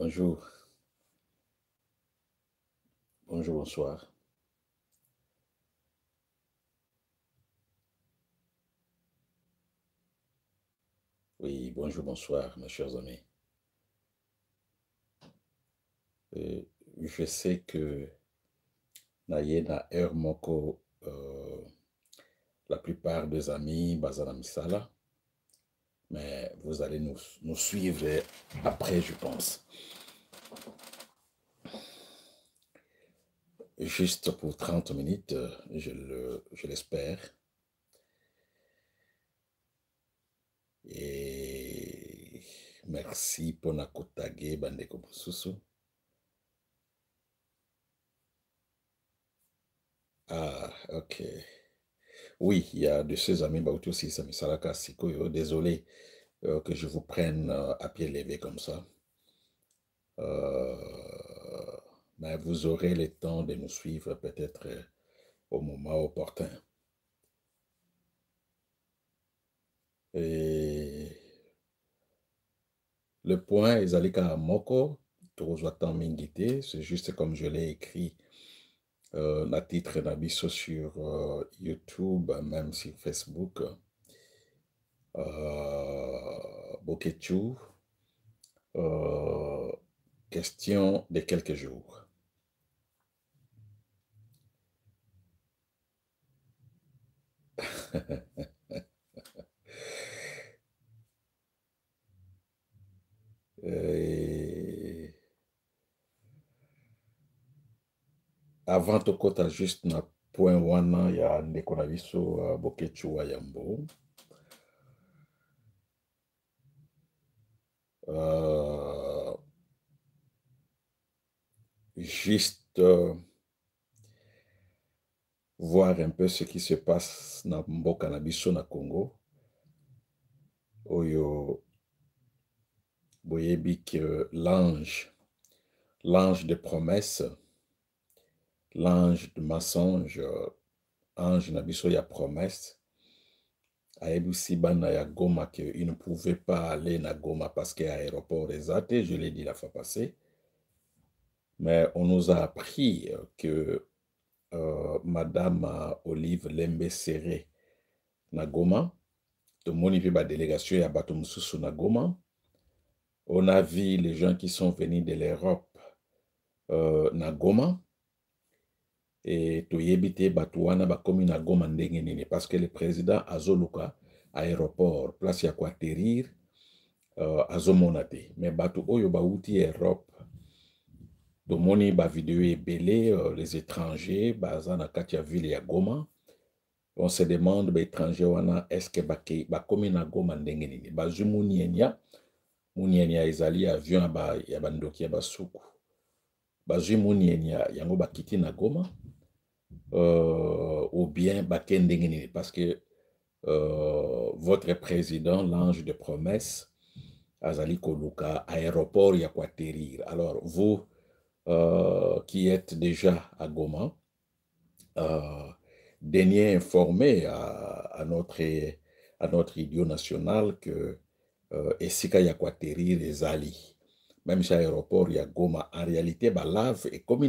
Bonjour, bonjour, bonsoir. Oui, bonjour, bonsoir, mes chers amis. Euh, je sais que naye na heure moko la plupart des amis bazana misala, mais vous allez nous suivre après, je pense. Juste pour 30 minutes, je l'espère. Et merci pour nakotage bandeko mosusu. Ah, ok. Oui, il y a de ces amis Bauti aussi, Sami Salaka Sikoyo. Désolé que je vous prenne à pied levé comme ça. Euh, mais vous aurez le temps de nous suivre peut-être au moment opportun. Et le point, Ezalika Moko, Torozwatan Mingite, c'est juste comme je l'ai écrit, la titre Nabiso sur YouTube, même sur Facebook. Bokechu, question de quelques jours. Et avant tokota juste na point wana ya ndeko na biso Bokechu wa Yambo. Juste voir un peu ce qui se passe na mboka na biso na Congo. Oyo boyebi que l'ange de promesse, l'ange de mensonge, ange na biso ya promesse, ayebusi bana ya Goma qu'il ne pouvait pas aller na Goma parce qu'il y a aéroport exact, je l'ai dit la fois passée. Mais on nous a appris que Madame Olive Lembe Serré na Goma, tout le monde y va délégation ya bato mususu na Goma. On a vu les gens qui sont venus de l'Europe na Goma. Et toyebite batuana bakomi na Goma ndenge nini parce que le président azoluka aéroport place ya atterrir azomona te mais bato oyo bauti Europe tomoni ba vidéo ebele les étrangers baza na kati ya ville ya Goma. On se demande ba étrangers wana est-ce que bakomi na Goma ndenge nini bazwi munienya ezali avion ya bandoki ya basuku bazwi munienya yango bakiti na Goma. Ou bien Bakendengeni, parce que votre président, l'ange de promesse, Azali Koluka, aéroport Yakwaterir. Alors, vous qui êtes déjà à Goma, daignez informer à notre idiot national que Esika Yakwaterir et Zali. Même si aéroport ya Goma, en réalité, lave et comme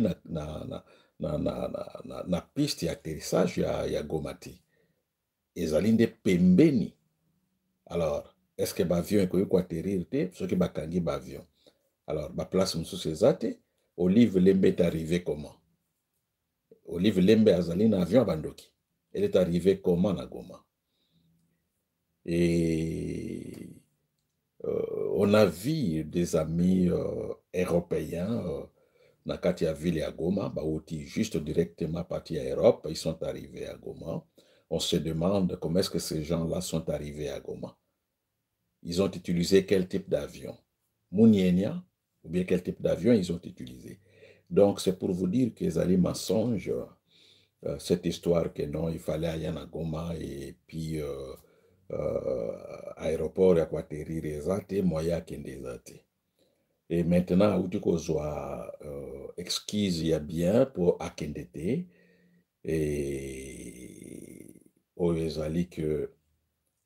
na piste ya atterrissage ya Goma te. Ezali nde pembeni. Alors, est-ce que l'avion est atterrir te? Ce qui bakangi avion. Alors, ba place mususu eza te. Olive Lembe est arrivé comment? Olive Lembe azali na avion bandoki. Elle est arrivée comment na Goma? Et on a vu des amis européens na kati ya ville ya Goma, bauti juste directement partis à Europe, ils sont arrivés à Goma. On se demande comment est-ce que ces gens-là sont arrivés à Goma. Ils ont utilisé quel type d'avion? Mounienia, ou bien quel type d'avion ils ont utilisé? Donc c'est pour vous dire qu'ils allaient mensonge, cette histoire que non, il fallait aller à Goma et puis aéroport ya atterrir ezate, moyen kende ezate. Et maintenant, où tu kozwa excuse ya bien pour akendete et oyo ezali que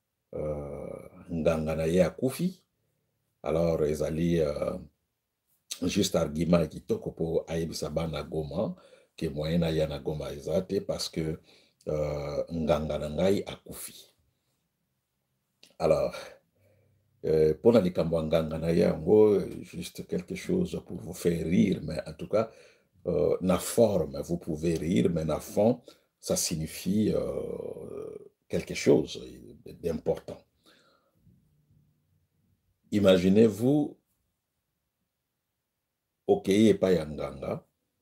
nganga na ye akufi. Alors ezali juste argument kitoko po ayebisa bana Goma ke moyen na ya na Goma eza te parce que nganga na ngai akufi. Alors pour na likambo ya nganga na yango, juste quelque chose pour vous faire rire, mais en tout cas na forme vous pouvez rire, mais na fond ça signifie quelque chose d'important. Imaginez-vous okei epai ya nganga,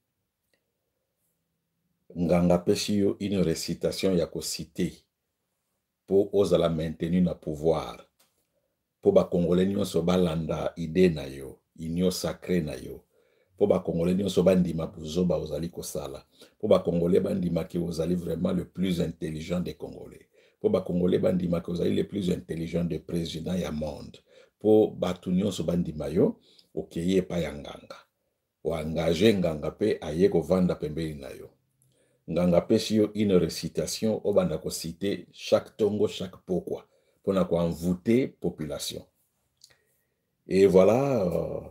nganga apesi yo une récitation ya kocite po ozala maintenu na pouvoir, po bakongolais nyonso balanda ide na yo, union sacrée na yo, po bakongolais nyonso bandima buzoba ozali kosala, po bakongolais bandima ki ozali vraiment le plus intelligent des Congolais, po bakongolais bandima ki ozali le plus intelligent des présidents ya monde, po batu nyonso bandima yo, okei epai ya nganga, oengage nganga pe aye kovanda pembeni na yo. Nganga pesi yo une récitation obanda ko citer chaque tongo, chaque pokwa, pour na ko envoûter population. Et voilà,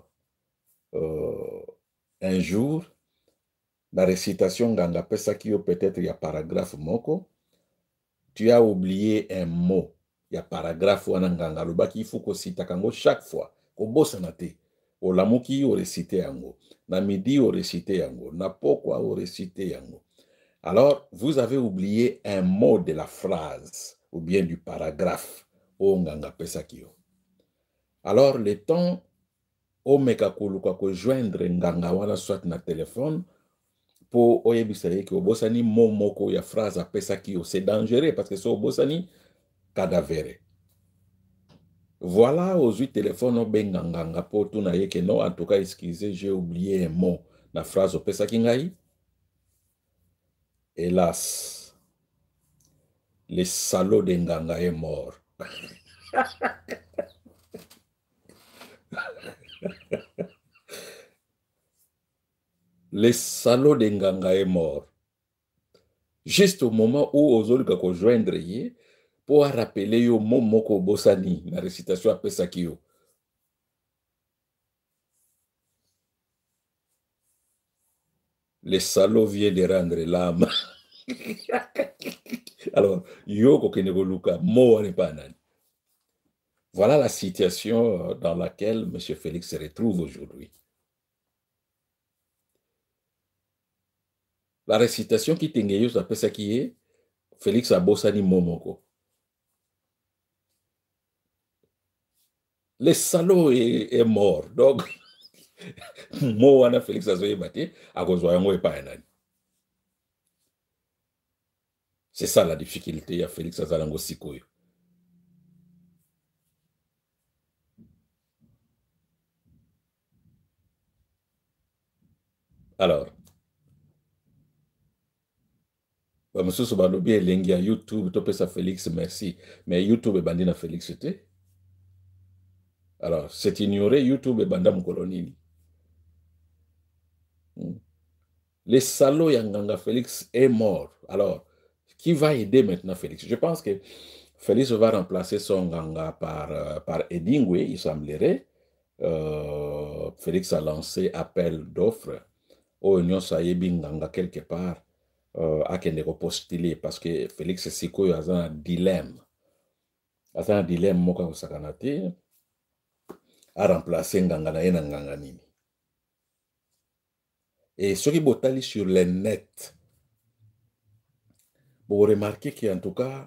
un jour, la récitation nganga pesa ki yo peut-être il y a paragraphe moko, tu as oublié un mot, il y a paragraphe wana nganga lobaki il faut ko cita kango chaque fois, ko bosana te. Olamuki o réciter yango, na midi o réciter yango, na pokwa o réciter yango. Alors, vous avez oublié un mot de la phrase ou bien du paragraphe. O nganga pesakio. Alors, le temps, o meka koluka ko joindre nganga wana soit na téléphone, pour oyebisale ki obosani mot moko ya phrase a pesakio. C'est dangereux parce que c'est obosani cadavéré. Voilà, aux 8 téléphones, o benganganga pour tout na yeke non, en tout cas, excusez, j'ai oublié un mot. La phrase o pesaki ngai. Hélas, le salaud de Nganga est mort. Le salaud de Nganga est mort. Juste au moment où ozolika ko joindre ye, pour rappeler yo momoko bosani, la récitation a pesaki yo. Le salaud vient de rendre l'âme. Alors, yo kokeneko luka, mo wane pa nani. Voilà la situation dans laquelle M. Félix se retrouve aujourd'hui. La récitation qui tengeyo sa pesaki ye, Félix a bosani momoko. Le salaud est mort. Donc, mo wana Félix azoyeba te, akozwa yango epai nani. C'est ça la difficulté ya Félix azalango sikoyo. Alors, bamosusu balobi elengi ya YouTube topesa Félix merci, mais YouTube ebandi na Félix te. Alors, c'est ignoré YouTube ebanda mokolo nini. Le salaud ya nganga Félix est mort. Alors, qui va aider maintenant Félix? Je pense que Félix va remplacer son nganga par Edingwe, il semblerait. Félix a lancé appel d'offres au Union Sayebi nganga quelque part à kende postuler parce que Félix sikoyo a un dilemme. A un dilemme moka kosakana te a remplacer nganga na ye na nganga nini. Et ce qui botali sur le net, vous remarquez qu'en tout cas,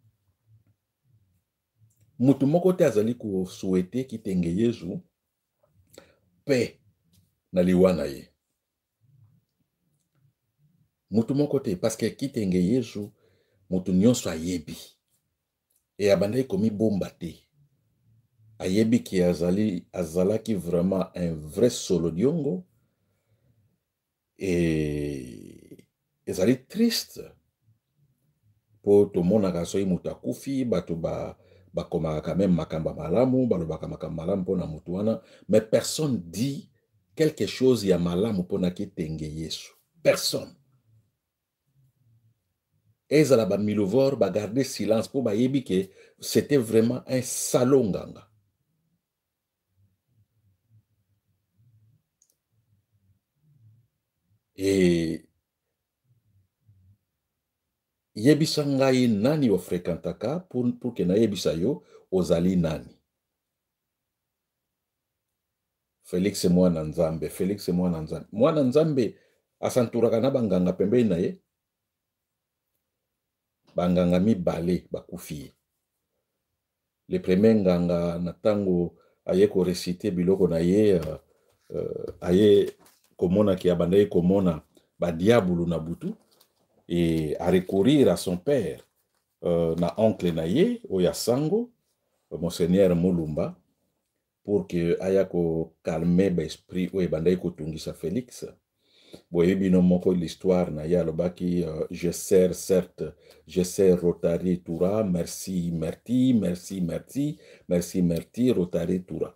mutu moko te azali ko souhaiter ki tenge Yesu pe na liwa na ye. Mutu moko te parce que ki tenge Yesu mutu nyonso ayebi. Et abandai komi bomba te. Ayebi ki azalaki vraiment un vrai solo diongo. Et ezali triste po tomonaka soki mutu akufi bato bakomaka quand même makamba malamu balobaka makamba malamu mpona mutu wana, mais personne dit quelque chose ya malamu mpona kitenge Yesu. Personne. Ezala ba milovor ba garder silence po bayebi que c'était vraiment un salaud nganga. Et yebisa ngai nani ofréquentaka pour que nayebisa yo ozali nani. Félix mwana nzambe, Félix mwana nzambe. Mwana nzambe asanturaka na banganga pembeni na ye. Banganga mibale bakufi ye. Le premier nganga na tango aye ko réciter biloko na ye aye komona ki abandai komona ba diabulu na butu et à recourir à son père na oncle na ye oya sango monseigneur Mulumba pour que aya ko calmer ba esprit o ebandai ko tungisa Félix. Boyebi no moko l'histoire na ya lobaki je sers certes, je sers Rotary Toura, merci merci merci merci merci merci Rotary Toura.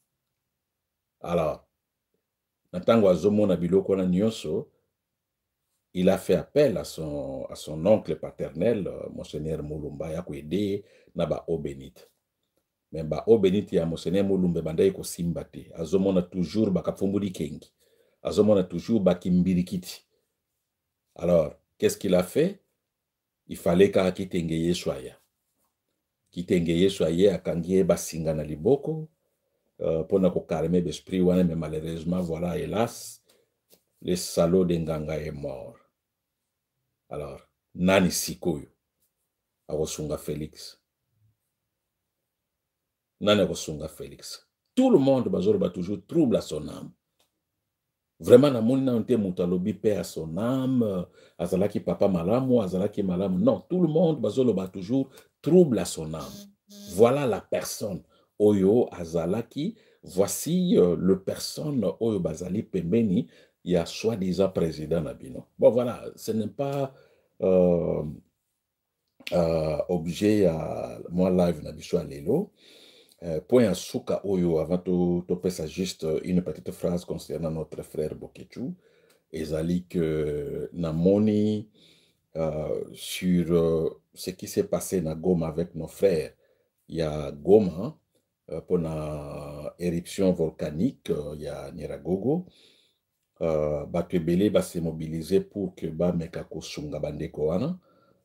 Alors na tango azomona biloko na nyonso, il a fait appel à son oncle paternel monseigneur Mulumba ya ko aider na ba eau bénite. Mais ba eau bénite ya monseigneur Mulumba bandai ko simba te, azomona toujours bakafumbuli kengi. Azomona toujours bakimbirikiti. Alors, qu'est-ce qu'il a fait? Il fallait qu'à kitengeye soya. Kitengeye soya akangie basinga na liboko pour ko calmer l'esprit wana, mais malheureusement voilà, hélas, le salaud de Nganga est mort. Alors, nani sikoyo akosunga Félix. Nani akosunga Félix. Tout le monde bazoloba toujours trouble à son âme. Vraiment, na moni na nte mutalobi paix à son âme, azalaki papa malamu, azalaki malamu. Non, tout le monde bazoloba toujours trouble à son âme. Voilà la personne oyo azalaki, voici le personne oyo bazali pembeni, il y a soi-disant président Nabino. Bon voilà, ce n'est pas objet à moi live Nabiso à Lelo. Point à Souka Oyo, avant de ça juste une petite phrase concernant notre frère Bokechu. Ezali que Namoni sur ce qui s'est passé na Goma avec nos frères. Il y a Goma pour la éruption volcanique, il y a Niragogo. Batwebele va se mobiliser pour que ba mekako sunga bandeko wana.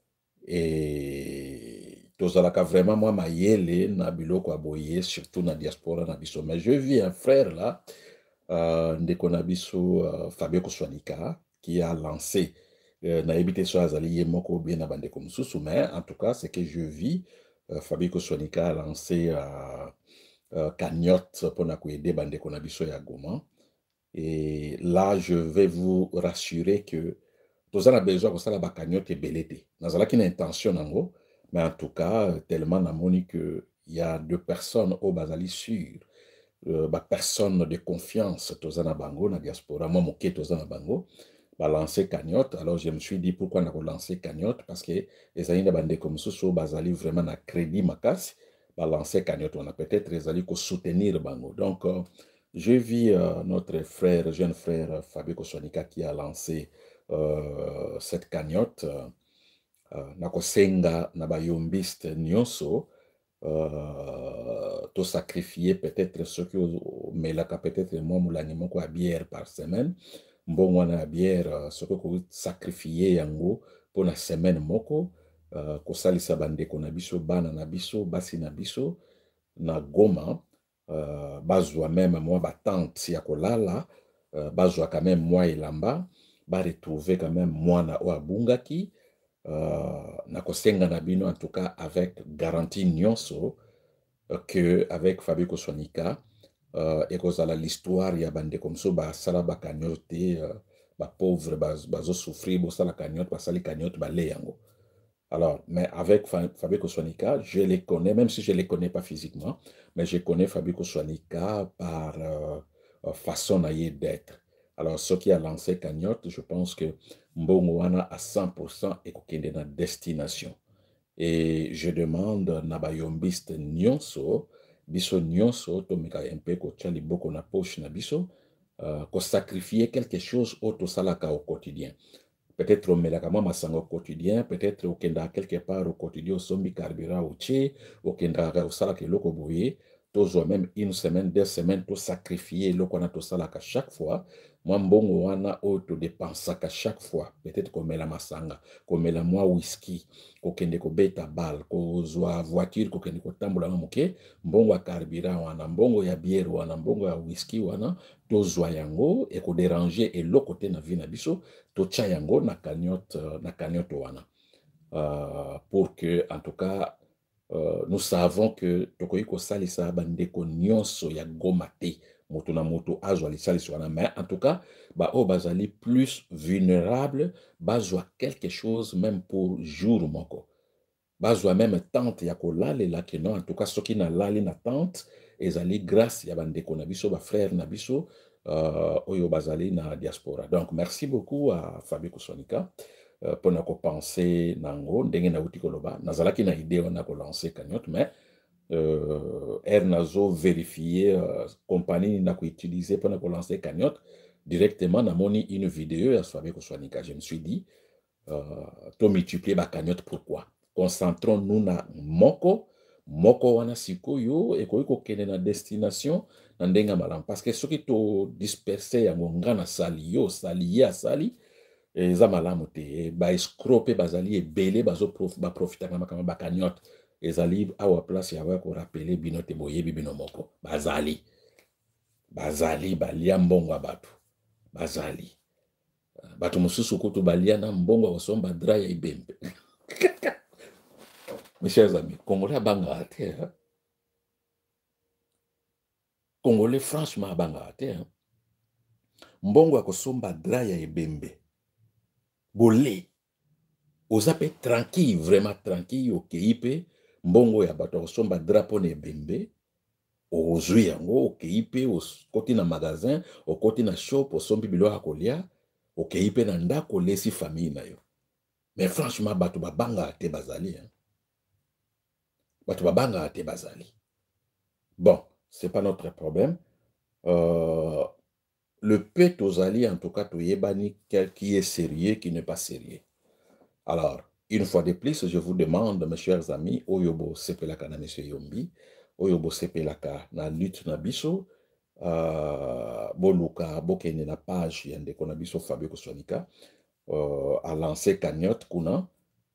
Et tozalaka vraiment moi mayele na biloko aboye surtout na diaspora na biso. Mais je vis un frère là ndeko na biso Fabio Koswanika qui a lancé na ebité so azali ye moko bien na bandeko mususu, mais en tout cas c'est que je vis Fabio Koswanika a lancé cagnotte pour na ko aider bandeko na biso ya Goma. Et là je vais vous rassurer que tous a besoin de ça la cagnotte belete. Nazala qui intention nango, mais en tout cas tellement namoni que il y a deux personnes au basali sur personne de confiance tozana bango na diaspora moi moké tozana bango ba lancer cagnotte. Alors je me suis dit pourquoi on a lancé cagnotte, parce que les amis de bande comme ça basali vraiment na crédit makas ba lancer cagnotte, on a peut-être les alliés soutenir bango. Donc je vis notre frère, jeune frère Fabio Koswanika qui a lancé cette cagnotte nakosenga na bayombiste nyonso to sacrifier peut-être ce que melaka peut-être moi moulani moko à bière par semaine mbongo na bière ce que ko sacrifier yango pour na semaine moko ko salisa bandeko na biso bana na biso basi na biso na Goma bazwa même moi batante ya kolala bazwa quand même moi elamba ba retrouver quand même mwana o abungaki na kosenga na bino en tout cas avec garantie nyonso que avec Fabio Koswanika et kozala l'histoire ya bande comme ça ba sala ba cagnotte ba pauvre bazo souffrir bo sala cagnotte ba sali cagnotte ba le yango. Alors mais avec Fabio Koswanika je les connais, même si je les connais pas physiquement, mais je connais Fabio Koswanika par façon d'être. Alors, ce qui a lancé cagnotte, je pense que Mbongo wana à 100% et kokende na destination. Et je demande na bayombiste nyonso, biso nyonso, to meka mpe ko tchali boko na poche na biso, ko sacrifier quelque chose auto salaka au quotidien. Peut-être au melaka ma masango au quotidien, peut-être au kenda quelque part au quotidien au sombi carburant au tché, au kenda au salaka loko boye, toujours même une semaine, 2 semaines, tout sacrifier loko na to salaka chaque fois. moi mbongo wana auto dépensaka chaque fois peut-être komela masanga komela mwa whisky kokende kobeta bal kozwa voiture kokende kotambola moke mbongo ya carburant wana mbongo ya bière wana mbongo ya whisky wana tozwa yango ekoderange eloko te na vie na biso totya yango na cagnotte wana pour que en tout cas nous savons que tokoki kosalisa bandeko nyonso ya Goma te moto na moto azwa lisalisi wana mais en tout cas oyo bazali plus vulnérable bazwa quelque chose même pour jour moko bazwa même tante ya kolalela ke non en tout cas soki nalali na tante ezali grâce ya bandeko na biso bafrère na biso oyo bazali na diaspora. Donc merci beaucoup à Fabien Kosonika pour na kopense nango ndenge nauti koloba nazalaki na idée wana kolancer cagnotte mais nazo vérifier compagnie na koutiliser pour na kolancer cagnotte directement namoni une vidéo ya Fabien Kosonika. Je me suis dit to multiplier ba cagnotte pourquoi concentrons-nous na moko wana sikoyo ekoki kokende na destination na ndenga malamu parce que soki to disperser yango nga na sali yo sali ye asali eza malamu te baescroc mpe bazali ebele baprofitaka makambo bacagnotte ezali awa place ya korapele bino te boyebi bino moko bazali balia mbongo ya bazali bato mosusu kutu balia na mbongo ya kosomba dra ya ibembe mes chers amis, Congolais abanga te. Congolais franchement abanga te. Mbongo ya kosomba dra ya ebembe. Bolé. Ozape tranquille, vraiment tranquille, okei pe. Mbongo ya bato kosomba dra pona ebembe. Ozwi yango, okei pe, okoti na magasin, okoti na shop, osombi bilo ya kolia, okei pe na ndako lesi famille na yo. Mais franchement, bato babanga te bazali. Bon, c'est pas notre problème. Le pet aux alliés, en tout cas, qui est sérieux, qui n'est pas sérieux. Alors, une fois de plus, je vous demande, mes chers amis, Oyobo Sepelaka na Monsieur Yombi, Oyobo Sepelaka na lutte na biso, Boluka, Bokene na page, yande kona biso Fabien Kosonika, a lancé cagnotte kuna,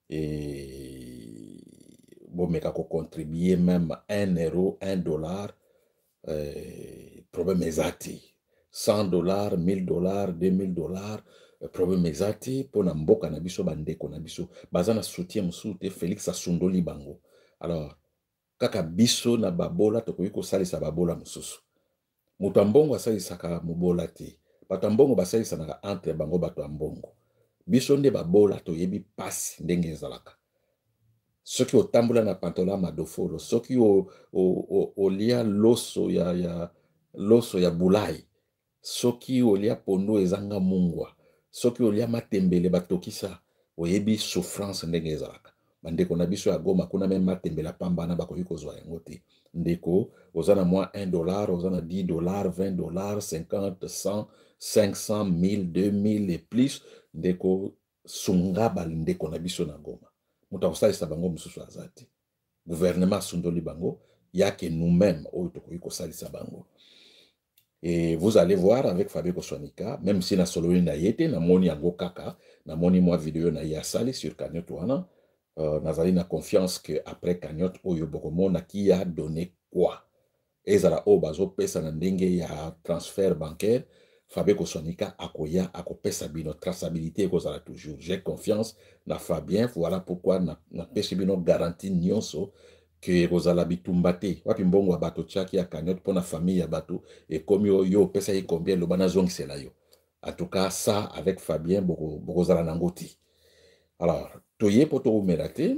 et bon, mais qu'on contribue même 1 euro, 1 dollar, problème exact. 100 dollars, 1000 dollars, 2000 dollars, problème exact. Pour na mboka na biso bandeko na biso, bazana soutien msoute Félix Asundoli bango. Alors, kaka biso na babola tokoki kosalisa babola mosusu. Mutu mbongo asalisaka mubola te. Bato mbongo basalisanaka entre bango bato mbongo. Biso nde babola toyebi pasi ndenge ezalaka. Soki otambola na pantola madofolo, soki olia loso ya bulai, soki olia pondo ezanga mungwa, soki olia matembele batokisa, oyebi souffrance ndenge ezalaka. Bandeko na biso ya Goma kuna même matembele pambana bakoki kozwa yango te. Ndeko ozana mwa 1 dollar, ozana 10 dollars, 20 dollars, 50, 100, 500, 1000, 2000 et plus, ndeko sunga ndeko na biso na Goma. Muta kosalisa bango mususu azati. Gouvernement sundoli bango, yake nous-mêmes oyo tokoki kosalisa bango. Et vous allez voir avec Fabien Kosonika, même si na solo na yete, na moni yango kaka, na moni moi vidéo na yasali sur cagnotte wana, nazali na confiance que après cagnotte oyo bokomona qui a donné quoi. Ezala o bazo pesa na ndenge ya transfert bancaire, Fabien Kosonika akoya akopesa bino traçabilité kozala toujours. J'ai confiance na Fabien, voilà pourquoi na pesi bino garantie nyonso que kozala bitumba te. Wapi mbongo bato tchaki ya cagnotte pour na famille ya bato et comme yo pesa yi combien lo bana zongisela yo. En tout cas ça avec Fabien bokozala nangoti. Alors toye poto umerate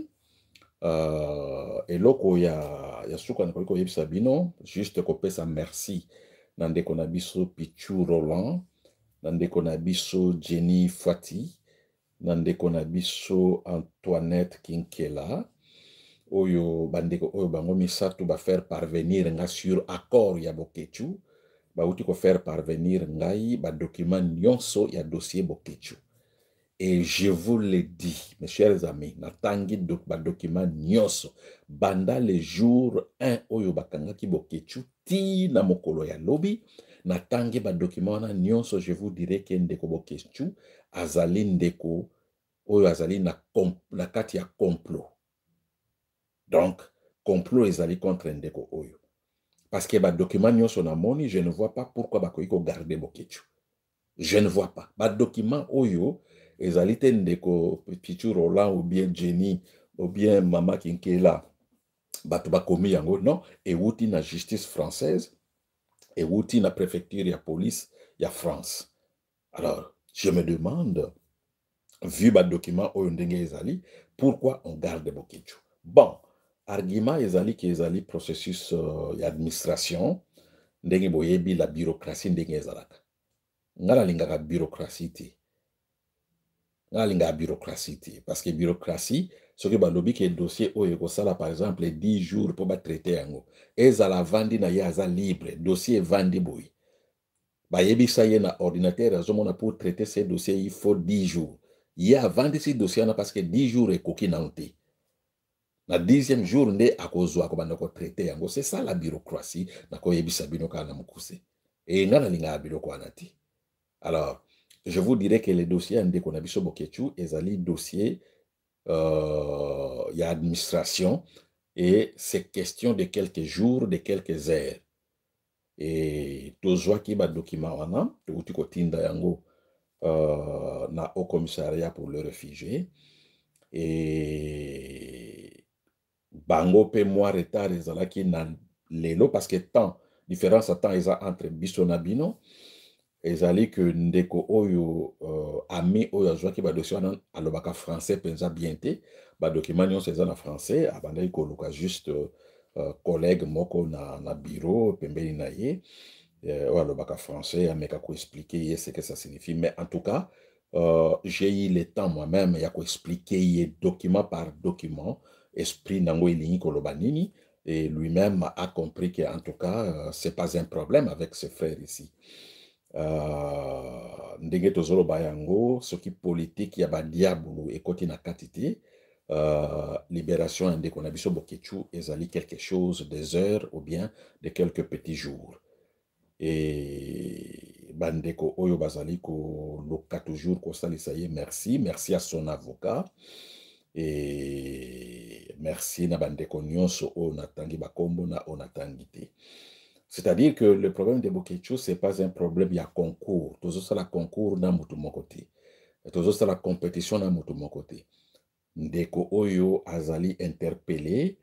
eloko ya suka na koliko yebisa bino juste kopesa merci na ndeko na biso Pichu Roland, na ndeko na biso Jenny Fati, na ndeko na biso Antoinette Kinkela, oyo bandeko oyo bango misato ba faire parvenir nga sur accord ya Bokechu, ba uti ko faire parvenir ngai ba document nyonso ya dossier Bokechu. Et je vous le dis, mes chers amis, natangi ba document nyonso banda le jour 1 oyo bakanga ki Bokechu ti na mokolo ya lobi natangi document wana nyonso, je vous dirai que ndeko Bokechu azali ndeko oyo azali na kati ya complot. Donc complot ezali contre ndeko oyo, parce que document nyonso na moni, je ne vois pas pourquoi bakoki ko garder Bokechu. Je ne vois pas. Document oyo ezali te ndeko Pichu Roland ou bien Jenny ou bien Mama Kinkela bato bakomi yango, non, euti na justice française, euti na préfecture ya police ya France. Alors je me demande, vu document oyo ndenge ezali, pourquoi on garde Bokechu? Bon, argument ezali ki ezali processus ya administration, ndenge boyebi la bureaucratie ndenge ezalaka. Nga lingaka bureaucratie te. Nga lingaka bureaucratie te. Parce que bureaucratie, ce que balobi ke dossier oyo kosala par exemple 10 jours pour traiter yango. Ezala vandi na ye aza libre, dossier vandi boy. Yebisa ye na ordinateur azomona pour traiter ces dossiers, il faut 10 jours. Ye a vandi si dossier na parce que 10 jours ekoki na nte. Na 10e jour nde akozwa ko banda ko traiter yango. C'est ça la bureaucratie na ko yebisa bino kana mukuse. Et nga na lingaka biloko wana te. Alors, je vous dirais que les dossiers ndeko na biso Bokechu ezali dossier y a administration et c'est question de quelques jours, de quelques heures. Et tozwa ki document wana, touti kotinda yango na Haut Commissariat pour les réfugiés. Et bango pe moi retard ezalaki na lelo parce que temps différence à temps eza entre biso na bino. Ezali que ndeko oyo ami oyo azwaki dossier wana alobaka français penza bien te, document nyonso eza na français, abandaki koluka juste collègue moko na bureau pembeni na ye oyo alobaka français, ameka ko expliquer ye ce que ça signifie. Mais en tout cas j'ai eu le temps moi-même ya ko expliquer ye document par document esprit nango elingi koloba nini, et lui-même a compris que en tout cas c'est pas un problème avec ses frères ici. Ndenge tozoloba yango soki politique ya diabolo ekoti na katiti, libération ya ndeko na biso Bokechu ezali quelque chose des heures ou bien de quelques petits jours. Et bandeko oyo bazali ko loka toujours ko salisa ye merci à son avocat, et merci na bandeko nyonso o natangi bakombo na onatangi te. C'est-à-dire que le problème de Bokechu, ce n'est pas un problème, il y a concours. Toujours ça la concours dans mon côté. Toujours ça la compétition dans mon côté. Ndeko oyo azali interpellé,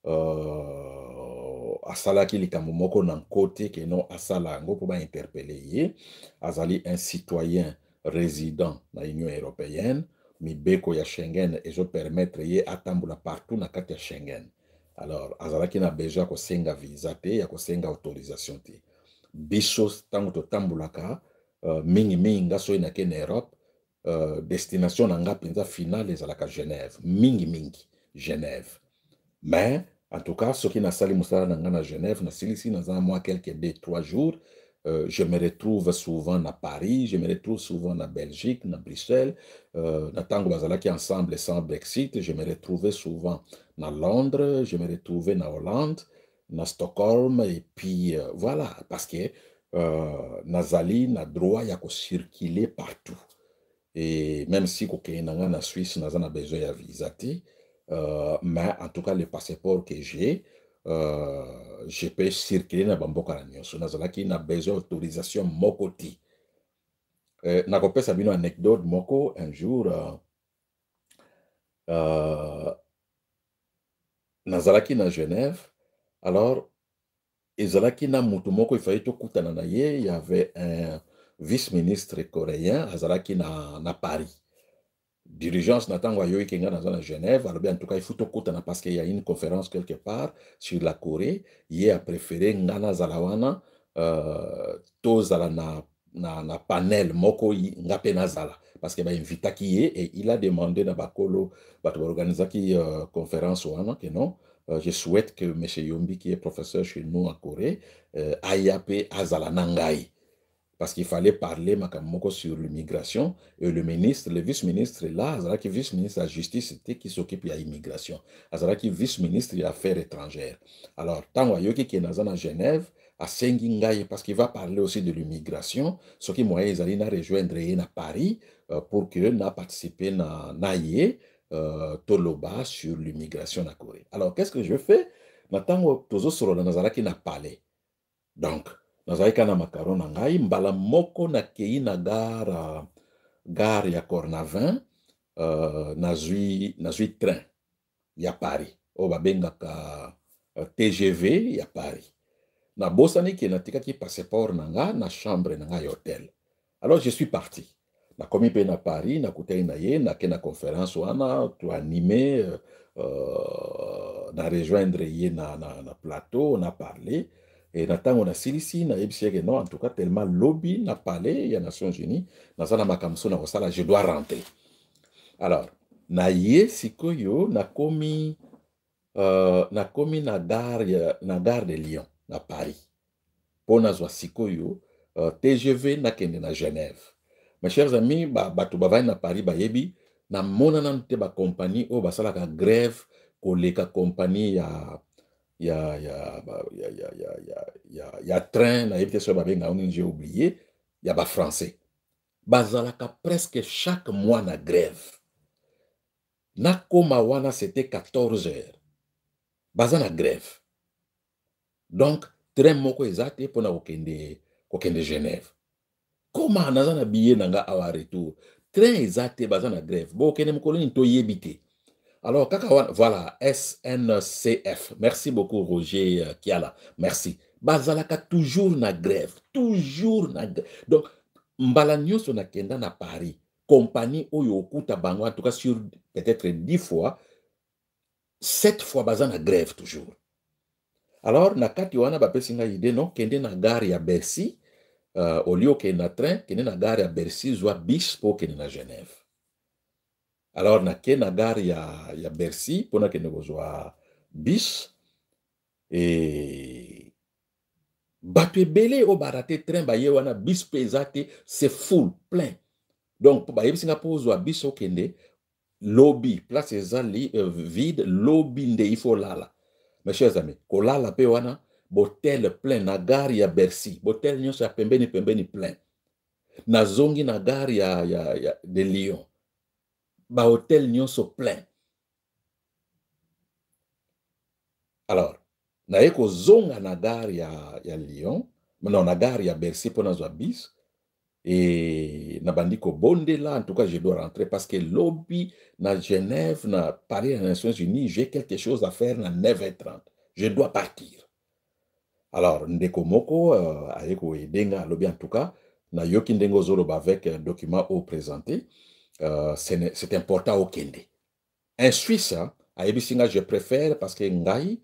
asala ki likamomoko nan côté que non asala ngo pour ba interpeller ye. Azali un citoyen résident dans l'Union européenne, mi beko ya Schengen et je permettre ye atambula partout na kati ya Schengen. Alors, azalaki na besoin ko senga visa te, ya ko senga autorisation te. Biso tango to tambulaka, mingi ngaso ina ke na Europe, destination na nga penza finale ezalaka Genève. Mingi, Genève. Mais, en tout cas, ce qui na sali musala na nga na Genève, na silisi na za moi quelques 2-3 jours, je me retrouve souvent à Paris, je me retrouve souvent à Belgique, à Bruxelles. Na tango bazalaki ensemble sans Brexit, je me retrouvais souvent à Londres, je me retrouvais en Hollande, à Stockholm, et puis voilà, parce que nazali na droit ya ko circuler partout. Et même si kokenanga na Suisse, nazana besoin ya visa te, mais en tout cas le passeport que j'ai, je peux circuler na bamboka na nyonso. Nazalaki na besoin d'autorisation moko ti. Nakopesa bino anecdote moko, un jour nazalaki na Genève, alors ezalaki na mutu moko il to kutana na ye, il y avait un vice-ministre coréen azalaki na Paris. Dirigeance natango ayoyi kenga na Genève, alors bien en tout cas il faut to kutana parce qu'il y a une conférence quelque part sur la Corée, il a préféré ngana zalawana tozala na panel moko ngape nazala parce que ba invitaki ye, et il a demandé na bakolo bato organizaki conférence wana que non, je souhaite que M. Yombi qui est professeur chez nous en Corée ayape azala nangai, parce qu'il fallait parler makamoko sur l'immigration, et le ministre, le vice-ministre là, azalaki vice-ministre de la justice c'était qui s'occupe de l'immigration, azalaki vice-ministre des affaires étrangères. Alors tango ayoki ki naza na Genève, asengi ngai parce qu'il va parler aussi de l'immigration, ce qui moi ezali na rejoindre ye na Paris pour que na participer na ye toloba sur l'immigration na Corée. Alors qu'est-ce que je fais? Na tango tozo solo nazalaki na palais. Donc nazalaki na makaron na ngai mbala moko na kei na gare ya Cornavin nazwi train ya Paris oyo babengaka TGV ya Paris. Nabosani ke natikaki passeport na nga na chambre na nga ya hotel. Alors je suis parti. Nakomi pe na Paris, nakutani na ye, nake na conférence wana, to animé, na rejoindre ye na plateau, on a parlé. Et na tango na silisi, na yebisi que non, en tout cas tellement lobby na parlé, ya Nations Unies, na zana makamso na kosala, je dois rentrer. Alors, na ye sikoyo, nakomi na gare de Lyon, na Paris. Pour nazwa sikoyo, TGV nakende na Genève. Mes chers amis, bato bavai na Paris bayebi, na mona nanu te ba compagnie o basalaka grève koleka compagnie ya train na yebi te so babenga oni j'ai oublié, ya ba français. Bazalaka presque chaque mois na grève. Nakoma wana c'était 14 heures. Baza na grève. Donc train moko ezate pona kokende Genève. Comment naza na billet nanga awa retour? Train ezate baza na grève. Bo kende mokolo ni to yebite. Alors kaka voilà SNCF. Merci beaucoup Roger Kiala. Merci. Bazalaka toujours na grève, toujours na grève. Donc mbala nyonso na kenda na Paris. Compagnie oyo okuta bango en tout cas sur peut-être 10 fois 7 fois baza na grève toujours. Alors na kati wana bapesi nga idée non kende na gare ya Bercy. Au lieu que na train, kende na gare à Bercy, zwa bis pour kende na Genève. Alors, na ke na gare ya Bercy, pour na kende zwa bis, et bato ebele o barate train ba ye wana bis pesate, c'est full, plein. Donc, ba yebi singa po zwa bis o kende, lobby, place ezali vide, lobby nde il faut lala. Mes chers amis, ko lala pe wana, botel plein na gare ya Bercy, botel nyonso ya pembeni plein. Na zongi na gare de Lyon, ba hotel nyonso plein. Alors, na eko zonga na gare ya Lyon, non na gare ya Bercy pona zwa bis, et na bandiko bonde là, en tout cas je dois rentrer parce que lobby na Genève, na Paris, na Nations Unies, j'ai quelque chose à faire na 9h30. Je dois partir. Alors, ndeko moko, ayeko edenga lobby en tout cas, na yoki ndengo zoloba avec un document au présenté, c'est important au kende. Un Suisse, ayebisinga je préfère parce que ngai,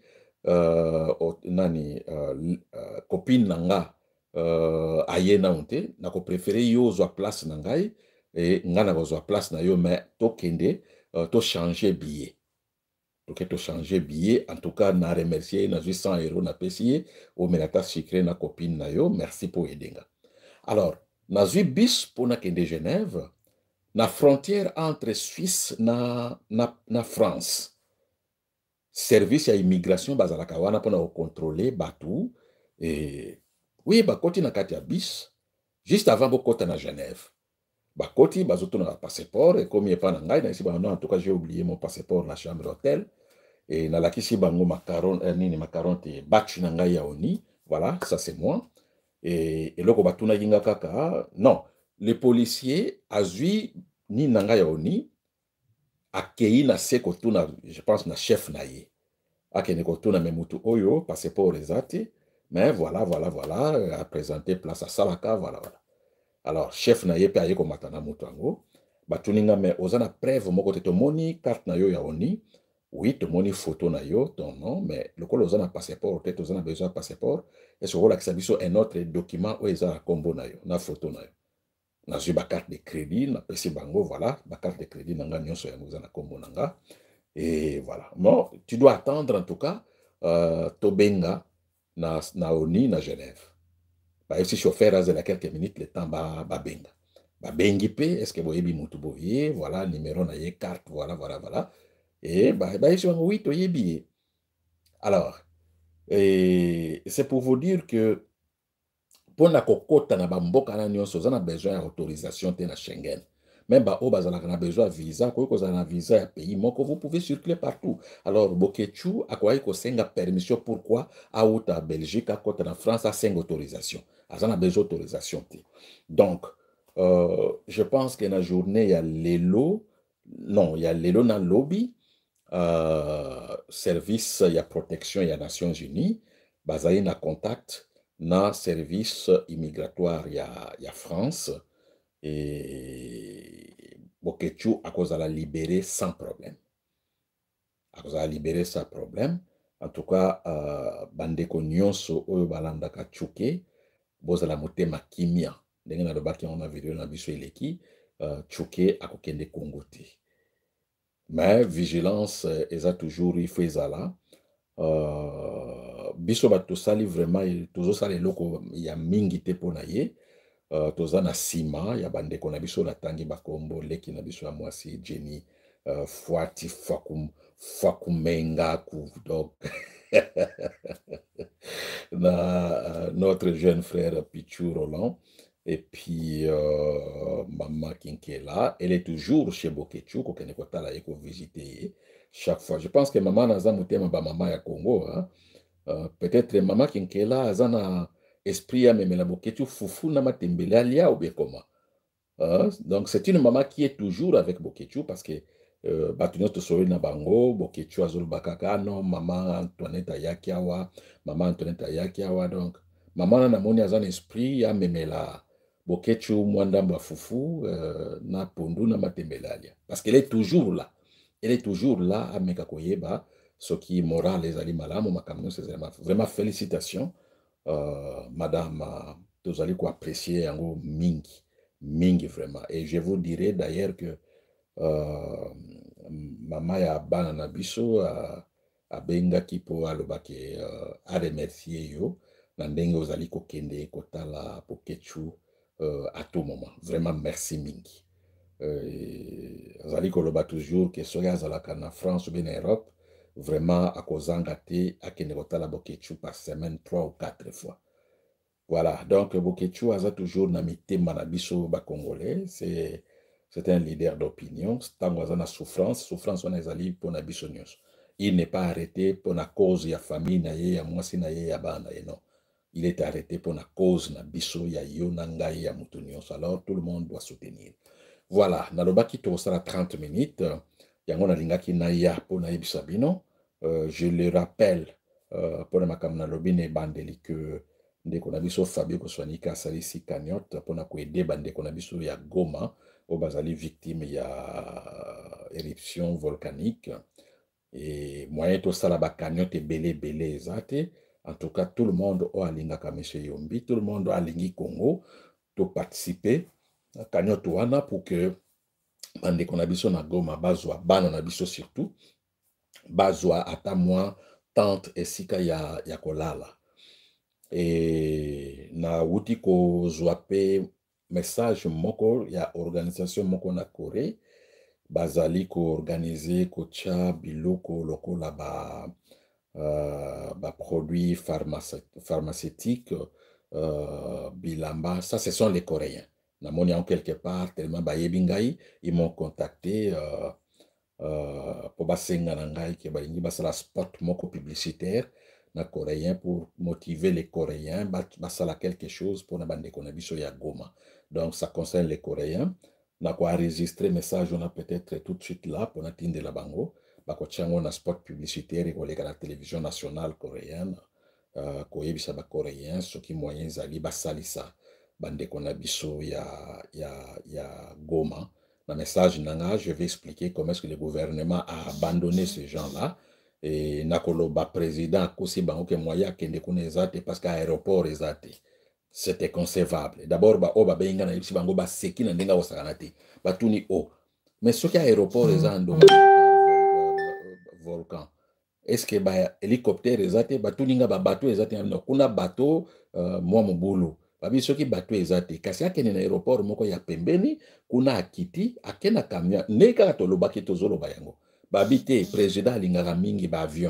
copine nanga, aye na onte, na ko préféré yo zwa place na ngai, et nga na zwa place na yo, mais to kende, to changer billet. Donc, to changer billet. En tout cas, na remercier, na 100 € na pesiye, au menata sucré na copine na yo, merci pour edenga. Alors, na zwi bis pour na kende Genève, na frontière entre Suisse na France. Service ya immigration bazalaka wana pona ko contrôler batou, et oui, bakoti na kati ya bis, juste avant bokota na Genève. Bakoti bazoto na passeport, et comme yepa na ngai, na isi ba non, en tout cas j'ai oublié mon passeport na chambre d'hôtel, et na lakisi bango macaron, macaron te batch na ngai ya oni, voilà, ça c'est moi. Et loko batuna yinga kaka, non, les policiers azui ni nanga ya oni, akei na se kotuna, je pense na chef na ye. Akene kotuna memutu oyo, passeport ezate, mais voilà, a présenté place à Salaka, voilà. Alors, chef na ye pe aye komata na mutu ango, batuninga me ozana preuve moko te tomoni carte na yo ya oni, oui, tomoni photo na yo, ton nom, mais lokolo ozana passeport, peut-être ozana besoin de passeport, est-ce que lakisa biso un autre document ou eza kombo na yo, na photo na yo. Na zui ba carte de crédit, na pesi bango, voilà, ba carte de crédit nanga nyonso ya ozana kombo nanga. Et voilà. Bon, tu dois attendre en tout cas, Tobenga na Oni, na Genève. Bah, si chauffeur a quelques minutes, le temps ba benga. Ba bengi pe, est-ce que vous avez mutu boye, voilà, numéro na ye carte, voilà. Et bah, si oui, to yebi. Alors, Et c'est pour vous dire que pour na kokota na bamboka na nyonso oza na besoin ya autorisation te na Schengen. Même ba o bazalaka na besoin ya visa, koki kozala na visa ya pays moko, vous pouvez circuler partout. Alors Bokechu akoki kosenga permission, pourquoi auta Belgique akota na France asenga autorisation. Aza na besoin autorisation te. Donc je pense que na journée ya lelo, non, ya lelo na lobby, service ya protection ya Nations Unies bazali na contact na service immigratoire ya France, et Bokechu akozala libéré sans problème. Akozala libéré sans problème. En tout cas, bandeko nyonso oyo balandaka Tchouké, bozala motema kimia. Ndenge na lobaki on a video na biso eleki, Tchouké akokende Congo te. Mais vigilance eza toujours il faut ezala. Biso bato sali vraiment tozo sala eloko ya mingi te pona ye. Toza na sima ya bandeko na biso na tangi bakombo leki na biso ya mwasi Jenny Fwati Fakumenga donc na notre jeune frère Pichou Roland. Et puis Maman Kinkela, elle est toujours chez Bokechu, ko kene kotala ye ko visiter chaque fois. Je pense que Maman naza mutema ba Maman ya Congo, hein. Peut-être Maman Kinkela azana esprit ya memela Bokechu fufu na matembele alia ou bien comment. Donc c'est une maman qui est toujours avec Bokechu parce que Batuno Tosori na bango, Bokechu azul bakaka non, Maman Antoinette Ayakiawa, Maman Antoinette Ayakiawa, donc Maman na moni azan esprit ya memela Bokechu mwandamba fufu na pondu na matembele alia. Parce qu'elle est toujours là. Elle est toujours là à Mekakoyeba, ce qui est moral les ali malamu makamno, c'est vraiment félicitations. Madame, vous allez apprécier yango mingi, mingi vraiment. Et je vous dirai d'ailleurs que Mama ya bana na biso a benga kipo alobake a remercier yo na ndenge ozali kokende kotala Bokechu à tout moment. Vraiment merci mingi. Ozali koloba toujours que soki azalaka na France ou bien en Europe, vraiment akozanga te akende kotala Bokechu par semaine 3 ou 4 fois. Voilà, donc Bokechu aza toujours na mitema na biso ba Congolais, c'est un leader d'opinion. Tango aza na souffrance wana ezali pona biso nyonso. Il n'est pas arrêté pour la cause ya famille na ye, ya mwasi na ye, ya bana ye, non. Il est arrêté pour la cause na biso ya yo na ngai ya mutu nyonso. Alors tout le monde doit soutenir. Voilà, nalobaki tosala 30 minutes. Yango na lingaki na ya pona yebisa bino. Je le rappelle pona makambo na lobi ne bandeli que ndeko na biso Fabio Koswanika asalisi cagnotte pona koede bandeko na biso ya Goma o bazali victime ya éruption volcanique, et moyen tosala ba cagnotte belé ezate. En tout cas tout le monde o alingaka monsieur Yombi, tout le monde o alingi Congo to participer à cagnotte wana pour que bandeko na biso na Goma bazwa bana na biso surtout bazwa ata moins tante esika ya kolala. Et na wuti ko zwape message moko ya organisation moko na Corée bazali ko organiser ko tia biloko lokola ba produits pharmaceutiques bilamba. Ça ce sont les Coréens. Na moni en quelque part tellement ba yebingai, ils m'ont contacté pour basenga na ngai ke balingi basala spot moko publicitaire na Coréen pour motiver les Coréens, basala quelque chose pour na bandeko na biso ya Goma. Donc ça concerne les Coréens. Na ko enregistrer message on a peut-être tout de suite là pour na tinde la bango, ba ko chango na spot publicitaire ko leka na télévision nationale coréenne, ko yebisa ba Coréens ce qui moyen zali basalisa bandeko na biso ya Goma. Na message nanga, je vais expliquer comment est-ce que le gouvernement a abandonné ces gens-là. Et nakoloba président kosi bango ke moya kende kuna ezate parce que aéroport ezate. C'était concevable. D'abord ba o ba benga na yipsi bango ba seki na ndenga osakana te. Ba tuni o. Mais ce qui aéroport ezando volcan. Est-ce que ba hélicoptère ezate ba tuninga ba bateau ezate na kuna bateau moi mobulu. Babi soki bateau ezate kasi akene na aéroport moko ya pembeni kuna akiti akena kamia neka tolobaki tozoloba yango. Babité président alingaka mingi ba avion.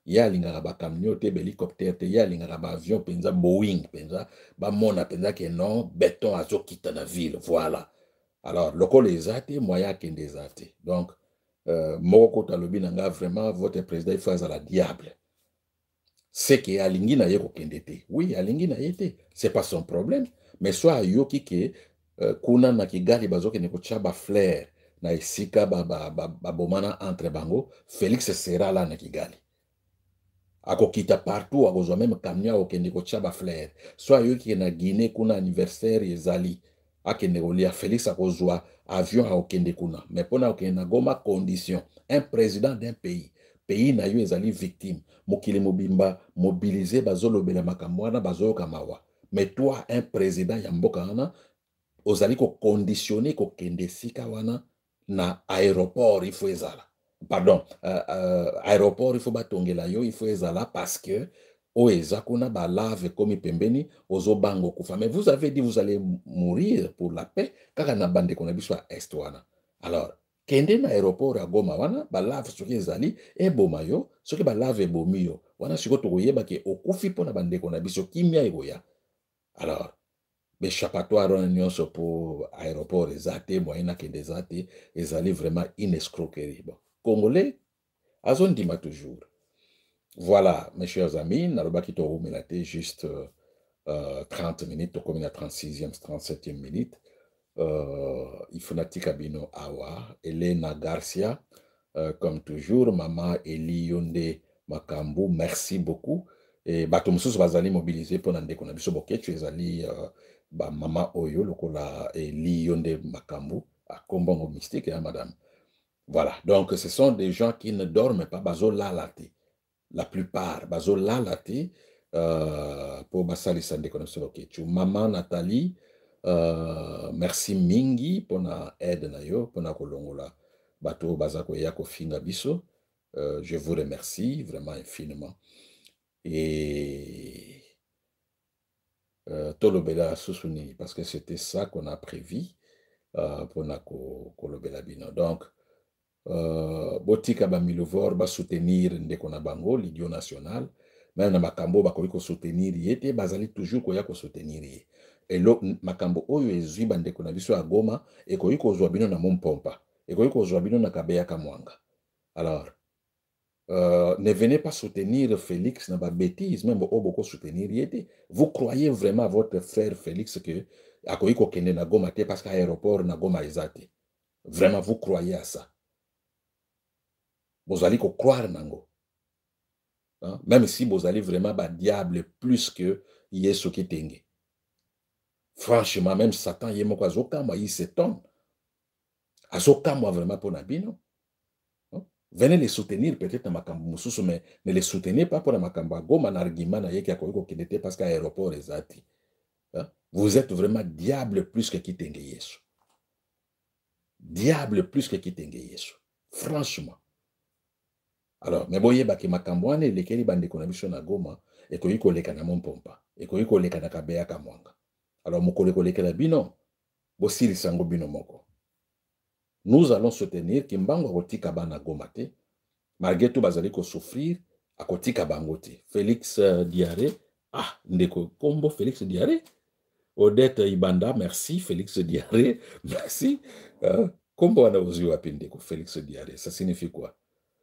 ya lingaka ba camion te, hélicoptère te, ya lingaka ba avion penza Boeing penza, ba mona penza ke non béton azokita na ville, voilà. Alors lokolo ezate moyen kende ezate. Donc moko talobi nanga vraiment votre président il faut la diable. C'est que alingi na ye kokende te. Oui, alingi na ye te. C'est pas son problème. Mais soit yoki ke kuna na Kigali bazokende kotia ba flair na esika ba bomana entre bango, Félix sera là na Kigali. Akokita partout, akozwa même camion okende kotia ba flair. Soit yoki na Guinée kuna anniversaire ezali, akende kolia Félix akozwa avion akokende kuna. Mais pona okende na Goma condition, un président d'un pays na yo ezali victime, mokili mobimba mobilisé bazolobela makambo wana bazoyoka mawa. Mais toi un président ya mboka wana ozali ko conditionner ko kende sika wana na aéroport il faut ezala. Pardon, aéroport il faut batongela yo, il faut ezala parce que eza kuna ba lave komi pembeni ozo bango kufa. Mais vous avez dit vous allez mourir pour la paix kaka na bande kona biso est wana. Alors kende na aéroport ya Goma wana ba lave soki ezali eboma yo, soki ba lave ebomi yo wana siko tokoyeba ke okufi mpona bande kona biso kimia ekoya. Alors l'échappatoire wana nyonso pour aéroport ezate moyen na kende ezate ezali vraiment une escroquerie. Bon, Congolais azondima toujours. Voilà, mes chers amis, nalobaki to rumelate juste 30 minutes, comme la 36e, 37e minute. Il faut natika bino awa, Elena Garcia, comme toujours, maman Eli Yonde Makambu, merci beaucoup. Et bato mususu bazali mobilisé pour nande kona biso boke, tu ezali ba maman Oyo, lokola Eli Yonde Makambu, a kombongo mystique, hein, madame. Voilà, donc ce sont des gens qui ne dorment pas, bazo lalate. La plupart, bazo lalate, pour basali sande kona biso boke. Tu maman Nathalie, merci mingi pour na aide na yo, pour na kolongola bato bazako ya kofinga biso. Je vous remercie vraiment infiniment. Et Tolobela Susuni, parce que c'était ça qu'on a prévu pour na kolobela bino. Donc, botika ba milovor ba soutenir ndeko na bango l'Idio national, même na makambo ba ko soutenir yete bazali toujours ko ya ko soutenir ye. Et lo makambo oyo ezwi bandeko na biso ya Goma e ko yiko zwa bino na Mompompa, e ko yiko zwa bino na Kabeya Kamwanga. Alors ne venez pas soutenir Félix na ba bêtise, même beaucoup soutenir yete. Vous croyez vraiment à votre frère Félix que akoyi ko kende na Goma te parce qu'à aéroport na Goma ezate. Vraiment vous croyez à ça? Vous allez croire nango. Hein? Même si vous allez vraiment ba diable plus que Yesu Kitenge. Franchement, même Satan yemoko azoka moi il s'étonne. Azoka moi vraiment pour nabino. Venez les soutenir peut-être na makambo mususu, mais ne les soutenez pas pour na makambo Goma na argument na yeki akoyiko kinete parce qu'à aéroport ezati. Vous êtes vraiment diable plus que Kitenge Yesu. Diable plus que Kitenge Yesu. Franchement. Alors, mais boye baki makambo wana elekeli bandeko na biso na Goma ekoyi koleka na Mompompa, ekoyi koleka na Kabeya Kamwanga. Alors mokole koleka na bino bosili sango bino moko. Nous allons soutenir Kimbango akotika bana Goma te, malgré tout bazali ko souffrir akotika bango te. Félix Diaré, ndeko kombo Félix Diaré, Odette Ibanda, merci Félix Diaré, merci. Kombo wana ozui wapi ndeko Félix Diaré, ça signifie quoi?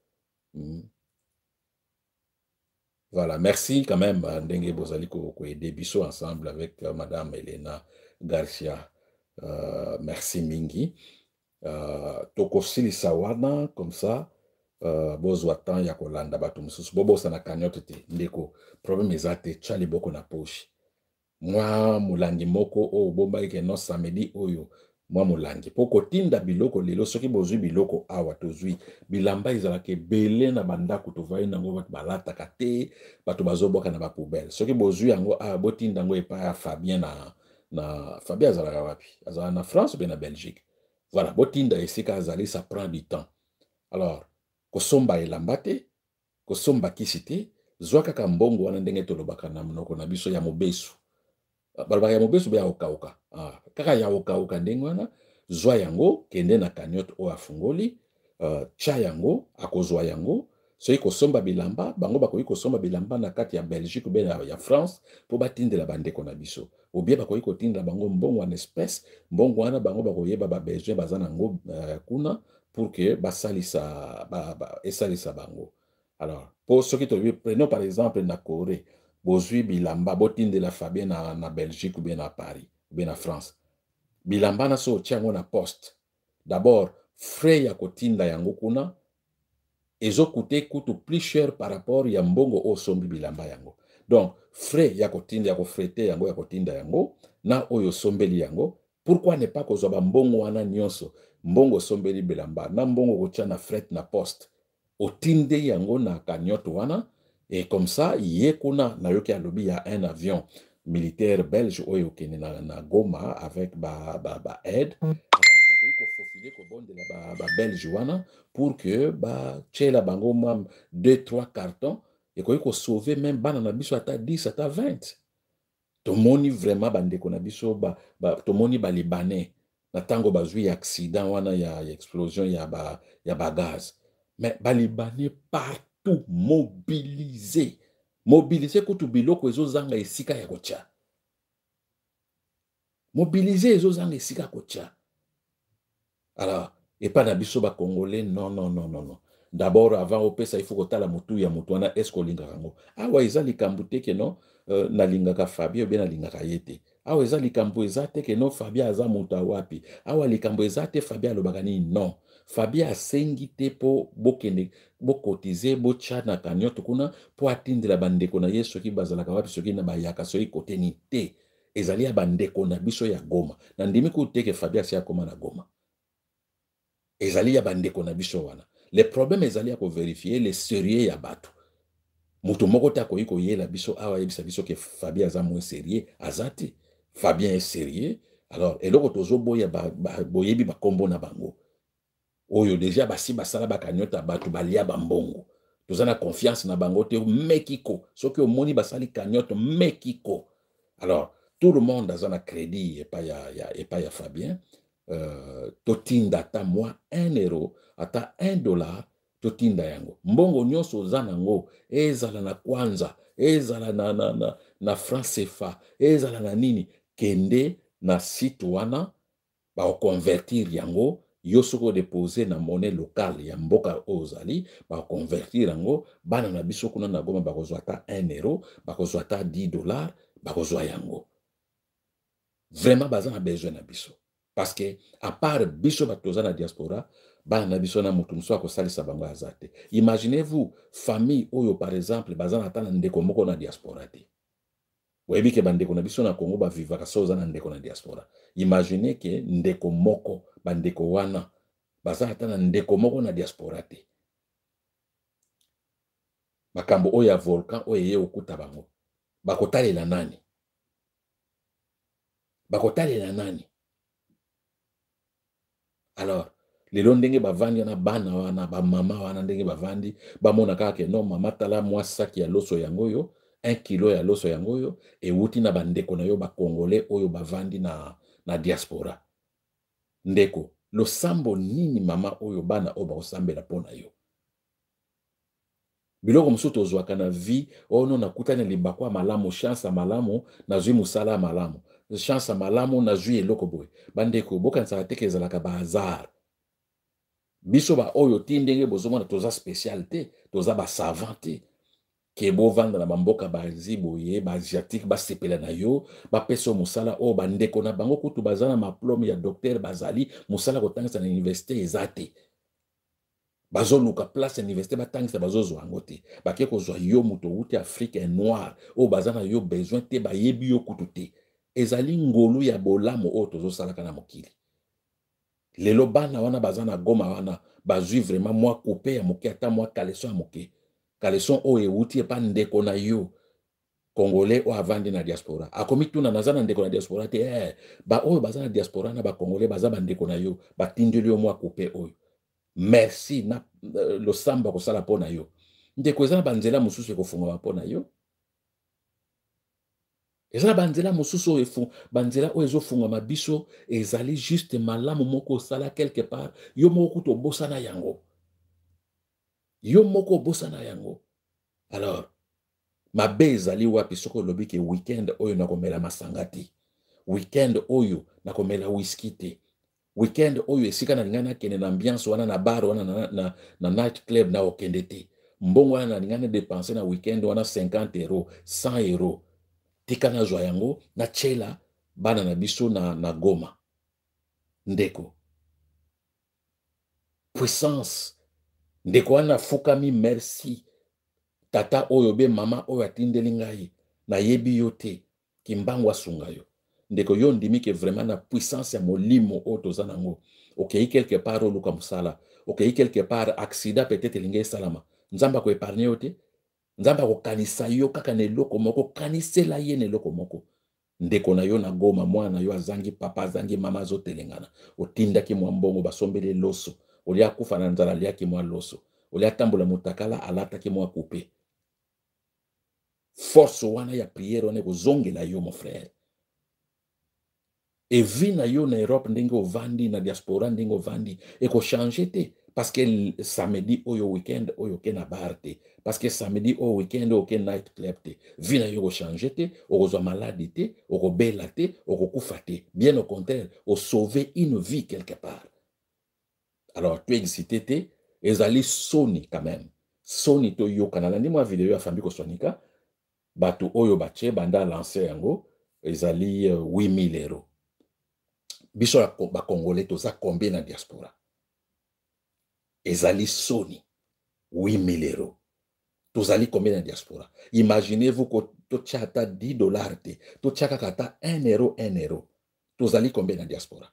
Voilà, merci quand même Ndenge Bozali ko aider biso ensemble avec madame Elena Garcia. Merci mingi. Toko sili sawana comme ça bozwa temps ya kolanda bato mususu bobosa na kanyote te ndeko problème ezate chali boko na poche. Moi mulangi moko o bomba ike no samedi oyo moi mulangi poko tinda biloko lelo soki bozwi biloko awa tozwi bilamba ezalaka ebele na bandako tovai nango bato balataka te bato bazoboka na bapoubele soki bozwi yango botinda yango epai ya Fabien na Fabien azalaka wapi azalaka na France ou bien na Belgique. Voilà, botinda esika azali ça prend du temps. Alors kosomba elamba te kosomba kisi te zwa kaka mbongo wana ndenge tolobaka na monoko na biso ya mobesu. Balbaka ya mobesu be ya okauka. Kaka ya okauka ndenge wana zwa yango kende na cagnotte o afungoli tia yango akozwa yango soki kosomba bilamba bango bakoki kosomba bilamba na kati ya Belgique ou bien ya France mpo batindela bandeko na biso ou bien bakoki kotindela bango mbongo en espèce mbongo wana bango bakoyeba babesoin baza nango kuna pour que basalisa esalisa bango. Alors po soki prenons par exemple na Corée bozwi bilamba botindela Fabien na Belgique ou bien na Paris ou bien na France bilamba na so otia yango na poste d'abord frais ya kotinda yango kuna ezokute kutu plus cher par rapport ya mbongo osombi bilamba yango. Donc frais ya kotinda ya kofrete yango ya kotinda yango na oyo sombeli yango. Pourquoi ne pas kozwa ba mbongo wana nyonso mbongo sombeli bilamba na mbongo kotia na fret na poste otinde yango na kanyoto wana et comme ça ye kuna na yoki alobi ya un avion militaire belge oyo kene na Goma avec ba aide ba belge wana pour que ba tchela bango mwa 2-3 cartons et ko sauver même bana na biso ata 10 ata 20 tomoni vraiment bandeko na biso tomoni ba libanais na tango bazwi accident wana ya explosion ya ba gaz mais ba libanais partout mobilisé kutu biloko ezozanga esika ya kocha mobiliser ezozanga esika kocha. Alors, et pas nabiso ba Congolais, non. D'abord, avant au pesa, il faut que la mutu ya mutu wana esko lingaka ngo. Awa eza likambu te ke no na lingaka Fabien ou bien na lingaka yete. Awa eza likambu eza te ke no Fabien aza mutu wapi. Awa likambu eza te Fabien alobaka nini non. Fabien asengi te po bokende bokotize bocha na kanyoto kuna po atindela bandeko na yesu ki bazalaka wapi soki na bayaka soki kote ni te. Ezali ya bandeko na biso ya Goma. Na ndimi ku te ke Fabien si akoma na Goma. Ezali ya bandeko na biso wana. Le problème ezali ya ko vérifier le sérieux ya bato. Mutu moko ta koyi ko yela biso awa yebisa biso ke Fabien aza moins sérieux azati. Fabien est sérieux. Alors eloko tozo boya boyebi ba kombo na bango. Oyo déjà basi basala bakanyota bato balia bambongo. Toza na confiance na bango te mekiko. Soki omoni basali kanyoto mekiko. Alors tout le monde a un crédit et pas ya Fabien. Totinda ata moi 1 euro ata $1 totinda yango mbongo nyonso oza nango ezala na kwanza ezala na franc CFA ezala na nini kende na site wana ba convertir yango yo soko déposer na monnaie locale ya mboka ozali ba convertir yango bana na biso kuna na Goma bakozwa ata 1 euro bakozwa ata $10 bakozwa yango vraiment baza na besoin na biso. Parce que, à part biso batoza na diaspora, bana biso na mutu mso akosalisa bango azate. Imaginez-vous, famille oyo par exemple, bazana atana ndeko moko na diaspora te. Webi ke bandeko na biso na Congo ba vivaka soza na ndeko na diaspora. Imaginez ke ndeko moko, bandeko wana, bazana atana ndeko moko na diaspora te. Makambo oyo ya volcan oyo ye okuta bango. Bakotalela nani? Bakotalela nani? Alors, lelo ndenge bavandi na bana wana ba mama wana ndenge bavandi ba mona kaka no mama tala mwa saki ya loso yango yo 1 kilo ya loso yango yo e wuti na bandeko na yo ba congolais oyo bavandi na diaspora. Ndeko, lo sambo nini mama oyo bana oyo bakosambela pona yo. Biloko mosusu tozwaka na vie ono nakutana libakwa malamu chance malamu nazwi musala malamu. Chance malamu nazwi eloko boye. Bandeko bokansaka te ezalaka ba hasard. Biso ba oyo ti ndenge bozomona toza spécial te, toza ba savant te. Ke bo vanda na bamboka bazi boye, ba asiatique ba sepela na yo, ba peso musala o bandeko na bango kutu bazana maplome ya docteur bazali musala kotangisa na université ezate. Bazoluka place université batangisa bazozwa yango te. Bake kozwa yo muto wuti Afrique noir o bazana yo besoin te ba yebi yo kutu te. Ezali ngolu ya bolamu o tozosalaka na mokili. Lelo bana wana bazana Goma wana bazwi vraiment moi coupé ya moke ata moi caleçon ya moke. Caleçon o ewuti epa ndeko na yo Congolais o avandi na diaspora. Akomi tuna nazana ndeko na diaspora te ba oyo bazana diaspora na ba Congolais baza bandeko na yo batindeli yo moi coupé oyo. Merci na lo samba kosala pona yo. Ndeko ezana banzela mususu ekofunga pona yo. Ezala banzela mosusu banzela o ezofunga mabiso ezali juste malamu moko sala quelque part yo moko kuto bosana yango. Yo moko bosana yango. Alors, mabe ezali wapi soko lobi ke weekend oyo nakomela masanga te. Weekend oyo nakomela whisky te. Weekend oyo esika na linga nakende na ambiance wana na bar wana na night club na okende te. Mbongo wana na linga na dépenser na weekend wana 50 euros, 100 euros. Tika na zwa yango na chela bana na biso na Goma. Ndeko. Puissance. Ndeko wana fukami merci. Tata oyo be mama oyo atindeli ngai na yebi yo te kimbango asunga yo. Ndeko yo ndimi ke vraiment na puissance ya molimo oyo toza nango. Okei quelque part oluka musala. Okei quelque part accident peut-être linge salama. Nzamba ko épargner yo te. Nzamba ko kanisa yo kaka na eloko moko, kanisela ye na eloko moko. Ndeko na yo na Goma mwana yo azangi papa azangi mama azotelengana. Otindaki mwa mbongo basombele loso. Olia kufa na nzala liaki mwa loso. Olia tambola mutakala alataki mwa coupe. Force wana ya prière wana kozongela yo mon frère. Et vi na yo na Europe ndenge ovandi na diaspora ndenge ovandi eko changer te parce que samedi oyo weekend oyo ke na bar te parce que samedi oyo weekend oyo ke night club te vi na yo ko changer te okozwa maladi te okobela te okokufa te bien au contraire o sauver une vie quelque part. Alors tu excité te ezali soni quand même soni to yo kanala ndi mwa video ya fambi ko sonika bato oyo bache banda lancer yango ezali 8000 euros. Biso ba Congolais toza combien na diaspora? Ezali soni 8000 euros. Tozali combien na diaspora? Imaginez-vous que to chata 10 dollars te, to chaka kata 1 euro 1 euro. Tozali combien na diaspora?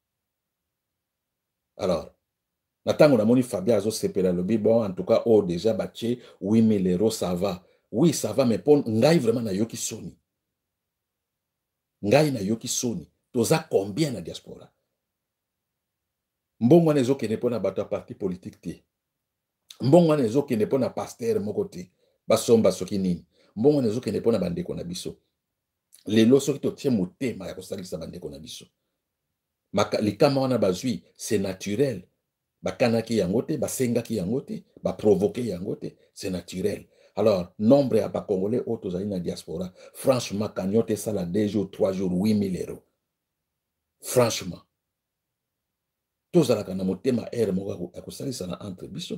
Alors, natango na moni Fabien azo sepela lobi bon en tout cas oh déjà bache 8000 euros ça va. Oui, ça va mais pour ngai vraiment na yoki soni. Ngai na yoki soni. Toza combien na diaspora? Mbongo wana ezokende mpo na bato ya parti politique te. Mbongo wana ezokende mpo na pasteur moko te. Basomba soki nini. Mbongo wana ezokende mpo na bandeko na biso. Lelo soki totie motema ya kosalisa bandeko na biso. Likama wana bazwi, c'est naturel. Bakanaki yango te, basengaki yango te, baprovoke yango te, c'est naturel. Alors, nombre ya bakongolais oyo tozali na diaspora, franchement, kanyote sala 2 jours, 3 jours, 8000 euros. Franchement. Tozalaka na motema ere moko ya kosalisa na entre biso.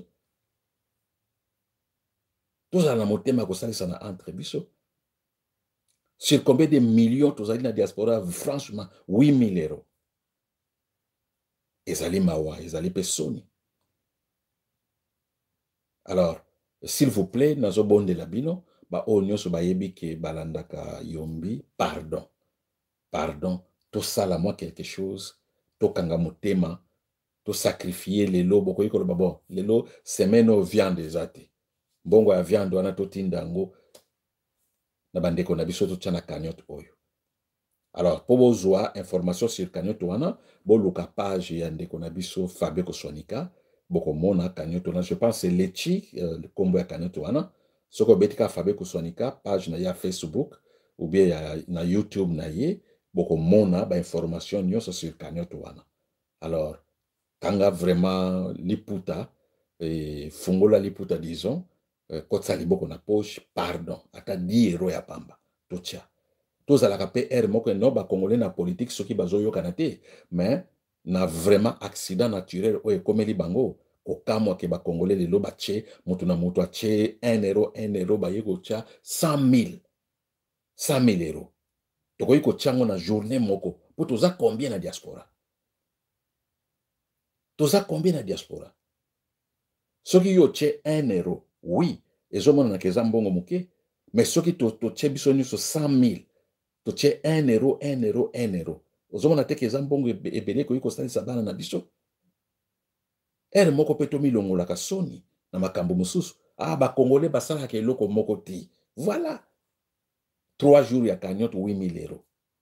Tozala na motema ya kosalisa na entre biso. Sur combien de millions tozali na diaspora, franchement, 8000 euros. Ezali mawa, ezali pesoni. Alors, s'il vous plaît, nazo bonde la bino, ba o nyonso ba yebi ke balandaka yombi, pardon. Pardon, to sala moi quelque chose, to kanga motema, to sacrifier lelo, boko yiko lo bon, lelo semaine o viande ezate. Bongo ya viande wana to tindango, na bandeko na biso to tchana cagnotte oyo. Alors, pour bozwa information sur cagnotte wana, bo luka page ya ndeko na biso Fabien Kosonika, boko mona cagnotte wana, je pense c'est Lechi, le combo ya cagnotte wana. Soko betika Fabien Kosonika, page na ya Facebook, ou bien ya, na YouTube na ye, boko mona ba information nyonso sur cagnotte wana. Alors, kanga vraiment liputa, fungola liputa disons, kotsa liboko na poche, pardon, ata 10 euros ya pamba, tocha. Tozalaka pe ere moko no ba Congolais na politique soki bazoyokana te, mais na vraiment accident naturel oyo ekomeli bango kokamwa ke ba Congolais lelo bache mutu na mutu ache 1 euro ba yeko cha 100 000 euros. Tokoyi ko chango na journée moko. Po toza combien na diaspora? Toza combien na diaspora? Soki yo che 1 euro, oui, ezomona na keza mbongo muke, mais soki to che biso nyuso 100 000 to che 1 euro, 1 euro, 1 euro. Ozomona te keza mbongo ebele koyi kosalisa bana na biso. Ere moko pe to milongolaka soni na makambo mosusu. Ah, ba Congolais basalaka eloko moko ti. Voilà. 3 jours ya cagnotte 8000 euros.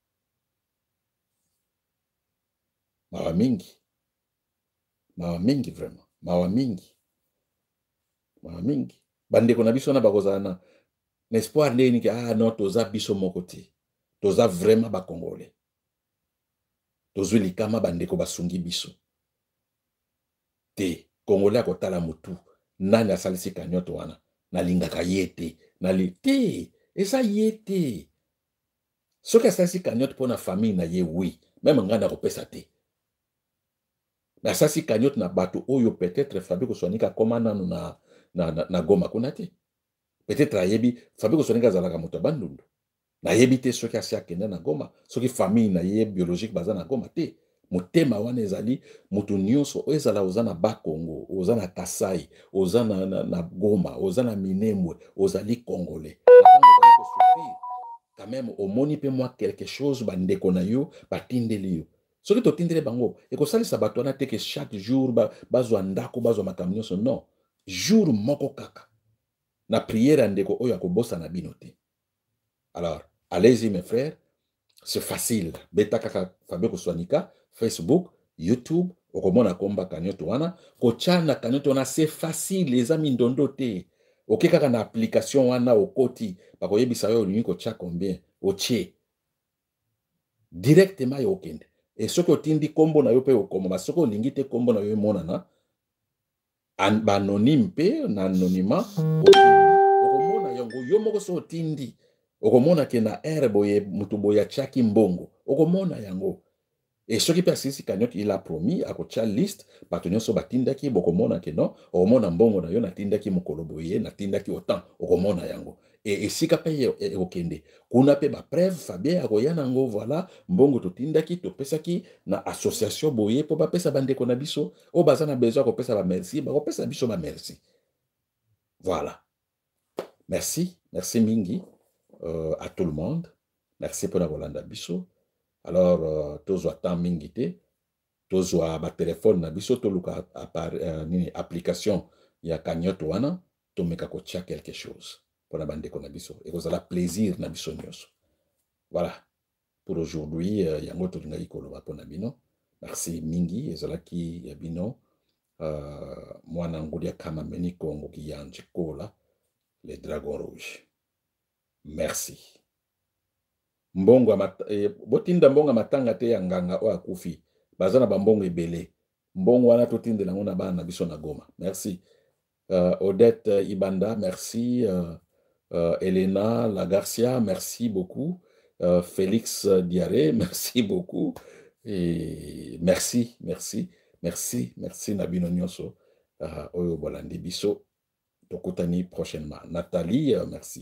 Mawa mingi. Mawa mingi vraiment. Mawa mingi. Mawa mingi. Bandeko na biso na bakozala na espoir ndeni ke ah non toza biso moko ti. Toza vraiment ba Congolais. Tozwi likama bandeko basungi biso. Te, Congolais akotala mutu. nani asalisi kanyoto wana nalingaka ye te te eza ye te soki asalisi kanyoto mpo na famille na ye wi meme ngai nakopesa te me asalisi kanyoto na bato oyo peut-être fabi koswanika akoma nanu na Goma kuna te peut-être ayebi fabi koswanika azalaka moto ya bandundu nayebi te soki asi akende na Goma soki famille na ye biologique baza na Goma te motema wana ezali moto nyonso oyo ezala oza na Bakongo oza na Kasai oza na Goma oza na Minembwe ozali congolais quand même omoni mpe mwa quelque chose bandeko na yo batindeli yo soki totindeli bango ekosalisa bato wana te ke chaque jour bazwa ndako bazwa makambo nyonso non jour moko kaka na priere ya ndeko oyo akobosana bino te. Alors allez-y mes frères, c'est facile beta kaka Fabien Koswanika Facebook YouTube okomona komba kanyoto wana kotia na kanyoto wana c'est facile eza mindondo te oke kaka na application wana okoti bakoyebisa yo olingi kotia combien otie directement yo okende et soki otindi kombo na yo mpe okoma soki olingi te kombo na yo emonana baanonyme mpe na anonymat okomona yango yo moko so otindi okomona ke na ere boye mutu boye atiaki mbongo okomona yango et soki mpe asilisi kanyoto il a promis akotia liste bato nyonso batindaki bokomona ke non okomona mbongo na yo natindaki mokolo boye natindaki autant okomona yango et esika mpe okende kuna mpe bapreuve Fabien akoya nango voilà mbongo totindaki topesaki na association boye mpo bapesa bandeko na biso oyo baza na besoin akopesa bamerci bakopesa biso bamerci voilà merci mingi à tout le monde merci mpona kolanda biso. Alors tozwa temps mingi te tozwa batelefone na biso toluka nini application ya kanyoto wana tomeka kotia quelque chose mpona bandeko na biso ekozala plaisir na biso nyonso. Voilà pour aujourd'hui yango tolingaki koloba mpona bino merci mingi ezalaki ya bino mwana ngudi ya kama meni kongo kiyanje kola les dragons rouges. Merci. Mbongo botinda mbongo matanga te ya nganga oyo akufi baza na bambongo ebele mbongo wana totindela yango na bana na biso na Goma. Merci Odette Ibanda, merci Elena Lagarcia, merci beaucoup Félix Diaré, merci beaucoup et merci na bino nyonso oyo bolandi biso tokutani prochainement. Nathalie,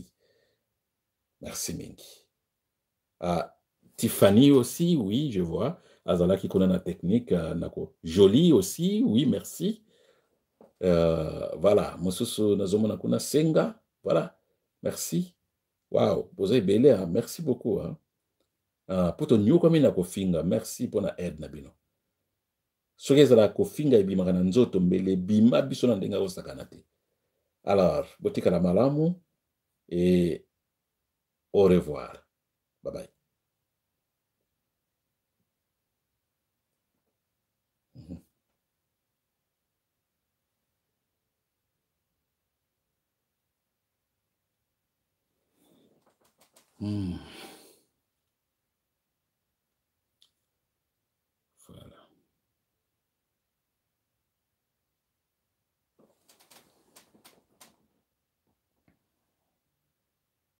merci mingi. Tiffany aussi, oui, je vois. Azalaki Konana technique, Jolie aussi, oui, merci. Voilà, Mosusu Nazomona Kuna Senga, voilà, merci. Waouh, vous avez belé, hein? Merci beaucoup. Hein? Pour ton new comme il kofinga, merci pour la aide nabino. Ce que la kofinga et bimaka nzoto mbele bima biso na ndenga osakanate. Alors, botika la malamu et au revoir. Bye bye. Mm-hmm.